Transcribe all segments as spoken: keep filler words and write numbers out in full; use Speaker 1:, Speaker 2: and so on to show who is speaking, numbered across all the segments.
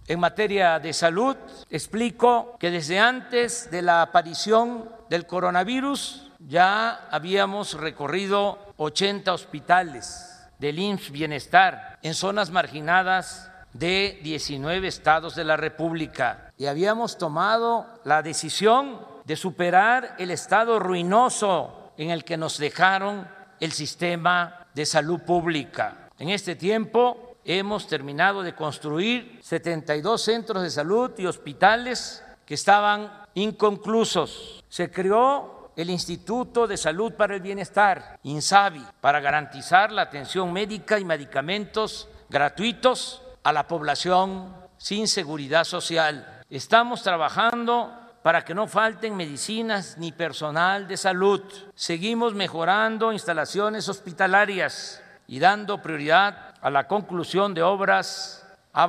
Speaker 1: En materia de salud, explico que desde antes de la aparición del coronavirus ya habíamos recorrido ochenta hospitales del I M S S Bienestar en zonas marginadas de diecinueve estados de la República y habíamos tomado la decisión de superar el estado ruinoso en el que nos dejaron el sistema de salud pública. En este tiempo hemos terminado de construir setenta y dos centros de salud y hospitales que estaban inconclusos. Se creó el Instituto de Salud para el Bienestar, INSABI, para garantizar la atención médica y medicamentos gratuitos a la población sin seguridad social. Estamos trabajando para que no falten medicinas ni personal de salud. Seguimos mejorando instalaciones hospitalarias y dando prioridad a la conclusión de obras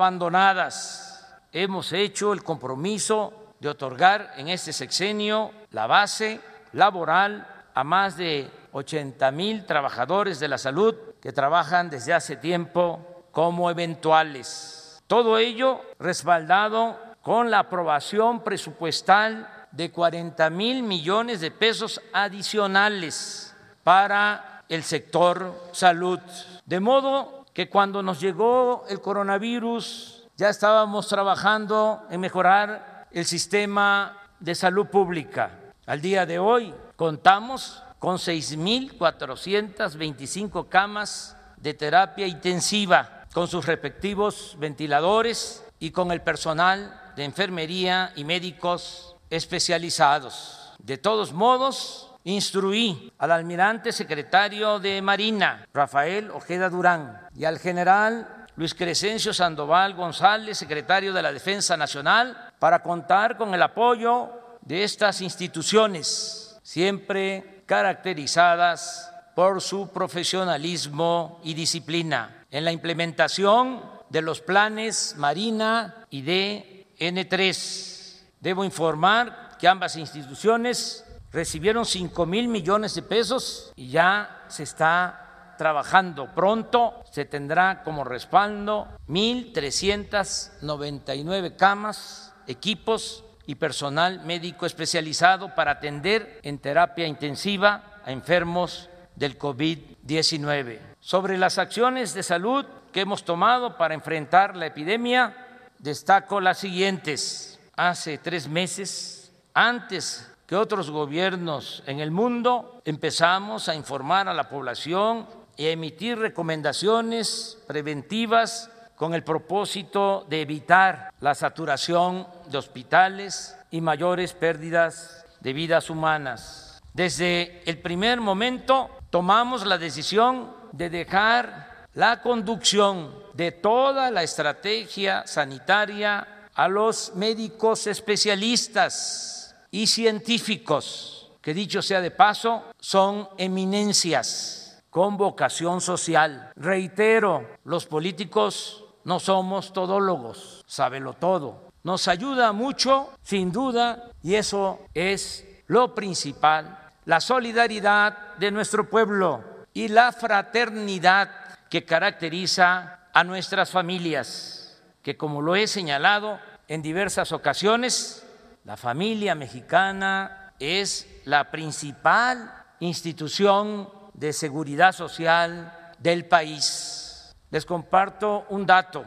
Speaker 1: abandonadas. Hemos hecho el compromiso de otorgar en este sexenio la base laboral a más de ochenta mil trabajadores de la salud que trabajan desde hace tiempo como eventuales. Todo ello respaldado con la aprobación presupuestal de cuarenta mil millones de pesos adicionales para el sector salud. De modo que cuando nos llegó el coronavirus ya estábamos trabajando en mejorar el sistema de salud pública. Al día de hoy contamos con seis mil cuatrocientas veinticinco camas de terapia intensiva, con sus respectivos ventiladores y con el personal de enfermería y médicos especializados. De todos modos, instruí al almirante secretario de Marina, Rafael Ojeda Durán, y al general Luis Crescencio Sandoval González, secretario de la Defensa Nacional, para contar con el apoyo de estas instituciones, siempre caracterizadas por su profesionalismo y disciplina, en la implementación de los planes Marina y D N tres. Debo informar que ambas instituciones recibieron cinco mil millones de pesos y ya se está trabajando. Pronto se tendrá como respaldo mil trescientas noventa y nueve camas, equipos y personal médico especializado para atender en terapia intensiva a enfermos del COVID diecinueve. Sobre las acciones de salud que hemos tomado para enfrentar la epidemia, destaco las siguientes. Hace tres meses, antes que otros gobiernos en el mundo, empezamos a informar a la población y a emitir recomendaciones preventivas con el propósito de evitar la saturación de hospitales y mayores pérdidas de vidas humanas. Desde el primer momento tomamos la decisión de dejar la conducción de toda la estrategia sanitaria a los médicos especialistas y científicos, que dicho sea de paso, son eminencias con vocación social. Reitero, los políticos no somos todólogos, sábelo todo. Nos ayuda mucho, sin duda, y eso es lo principal, la solidaridad de nuestro pueblo y la fraternidad que caracteriza a nuestras familias, que como lo he señalado en diversas ocasiones, la familia mexicana es la principal institución de seguridad social del país. Les comparto un dato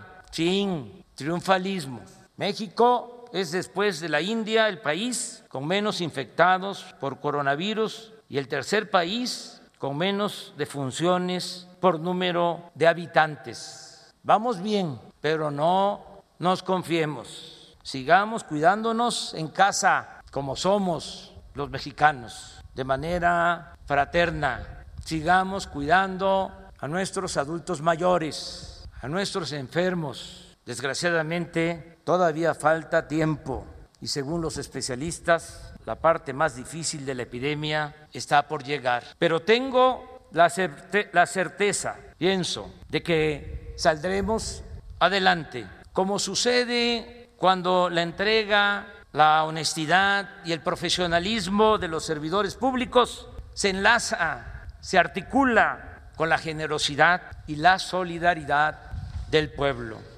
Speaker 1: sin triunfalismo. México es, después de la India, el país con menos infectados por coronavirus y el tercer país con menos defunciones por número de habitantes. Vamos bien, pero no nos confiemos. Sigamos cuidándonos en casa, como somos los mexicanos, de manera fraterna. Sigamos cuidando a nuestros adultos mayores, a nuestros enfermos. Desgraciadamente, todavía falta tiempo y, según los especialistas, la parte más difícil de la epidemia está por llegar. Pero tengo la, certe- la certeza, pienso, de que saldremos adelante, como sucede cuando la entrega, la honestidad y el profesionalismo de los servidores públicos se enlaza, se articula con la generosidad y la solidaridad del pueblo.